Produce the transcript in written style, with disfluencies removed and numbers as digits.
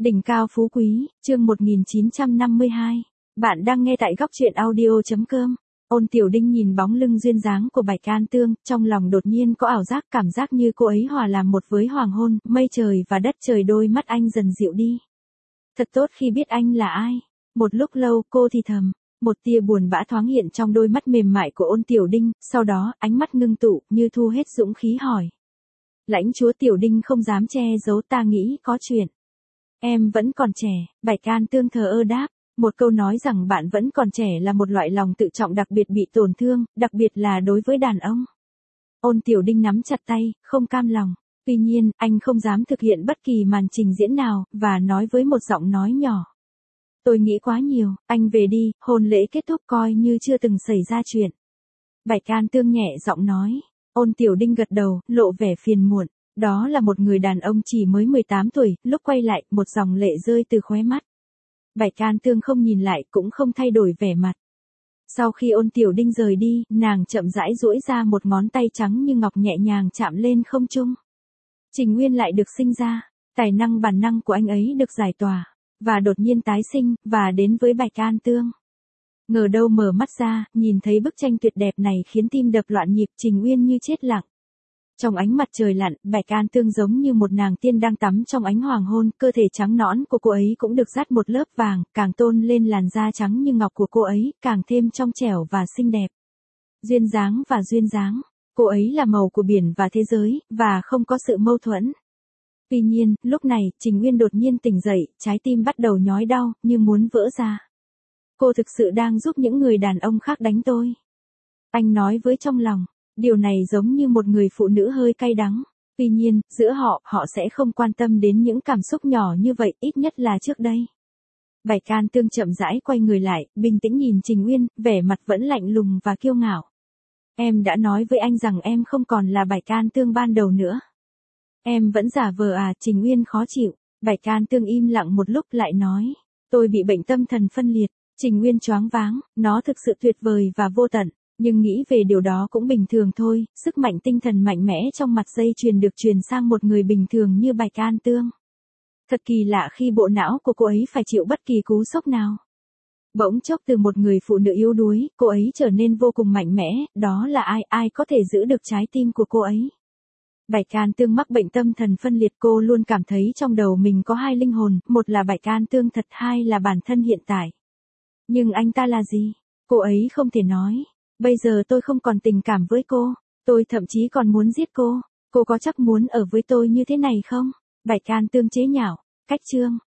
Đỉnh cao phú quý, chương 1952. Bạn đang nghe tại góc truyện audio.com. Ôn Tiểu Đinh nhìn bóng lưng duyên dáng của Bạch An Tương, trong lòng đột nhiên có ảo giác, cảm giác như cô ấy hòa làm một với hoàng hôn, mây trời và đất trời. Đôi mắt anh dần dịu đi. Thật tốt khi biết anh là ai. Một lúc lâu cô thì thầm, một tia buồn bã thoáng hiện trong đôi mắt mềm mại của Ôn Tiểu Đinh, sau đó ánh mắt ngưng tụ như thu hết dũng khí hỏi. Lãnh chúa Tiểu Đinh không dám che giấu, ta nghĩ có chuyện. Em vẫn còn trẻ, Bạch An Tương thờ ơ đáp. Một câu nói rằng bạn vẫn còn trẻ là một loại lòng tự trọng đặc biệt bị tổn thương, đặc biệt là đối với đàn ông. Ôn Tiểu Đinh nắm chặt tay, không cam lòng. Tuy nhiên, anh không dám thực hiện bất kỳ màn trình diễn nào, và nói với một giọng nói nhỏ. Tôi nghĩ quá nhiều, anh về đi, hôn lễ kết thúc coi như chưa từng xảy ra chuyện. Bạch An Tương nhẹ giọng nói. Ôn Tiểu Đinh gật đầu, lộ vẻ phiền muộn. Đó là một người đàn ông chỉ mới 18 tuổi, lúc quay lại, một dòng lệ rơi từ khóe mắt. Bạch An Tương không nhìn lại, cũng không thay đổi vẻ mặt. Sau khi Ôn Tiểu Đinh rời đi, nàng chậm rãi duỗi ra một ngón tay trắng như ngọc nhẹ nhàng chạm lên không trung. Trình Nguyên lại được sinh ra, tài năng bản năng của anh ấy được giải tỏa, và đột nhiên tái sinh, và đến với Bạch An Tương. Ngờ đâu mở mắt ra, nhìn thấy bức tranh tuyệt đẹp này khiến tim đập loạn nhịp. Trình Nguyên như chết lặng. Trong ánh mặt trời lặn, Bạch An Tương giống như một nàng tiên đang tắm trong ánh hoàng hôn, cơ thể trắng nõn của cô ấy cũng được dát một lớp vàng, càng tôn lên làn da trắng như ngọc của cô ấy, càng thêm trong trẻo và xinh đẹp. Duyên dáng và duyên dáng, cô ấy là màu của biển và thế giới, và không có sự mâu thuẫn. Tuy nhiên, lúc này, Trình Nguyên đột nhiên tỉnh dậy, trái tim bắt đầu nhói đau, như muốn vỡ ra. Cô thực sự đang giúp những người đàn ông khác đánh tôi. Anh nói với trong lòng. Điều này giống như một người phụ nữ hơi cay đắng. Tuy nhiên, giữa họ sẽ không quan tâm đến những cảm xúc nhỏ như vậy, ít nhất là trước đây. Bạch An Tương chậm rãi quay người lại, bình tĩnh nhìn Trình Nguyên, vẻ mặt vẫn lạnh lùng và kiêu ngạo. Em đã nói với anh rằng em không còn là Bạch An Tương ban đầu nữa. Em vẫn giả vờ à? Trình Nguyên khó chịu. Bạch An Tương im lặng một lúc lại nói. Tôi bị bệnh tâm thần phân liệt. Trình Nguyên choáng váng, nó thực sự tuyệt vời và vô tận. Nhưng nghĩ về điều đó cũng bình thường thôi, sức mạnh tinh thần mạnh mẽ trong mặt dây chuyền được truyền sang một người bình thường như Bạch An Tương. Thật kỳ lạ khi bộ não của cô ấy phải chịu bất kỳ cú sốc nào. Bỗng chốc từ một người phụ nữ yếu đuối, cô ấy trở nên vô cùng mạnh mẽ, đó là ai có thể giữ được trái tim của cô ấy. Bạch An Tương mắc bệnh tâm thần phân liệt, cô luôn cảm thấy trong đầu mình có hai linh hồn, một là Bạch An Tương thật, hai là bản thân hiện tại. Nhưng anh ta là gì? Cô ấy không thể nói. Bây giờ tôi không còn tình cảm với cô, tôi thậm chí còn muốn giết cô có chắc muốn ở với tôi như thế này không? Bạch An Tương chế nhạo, cách chương.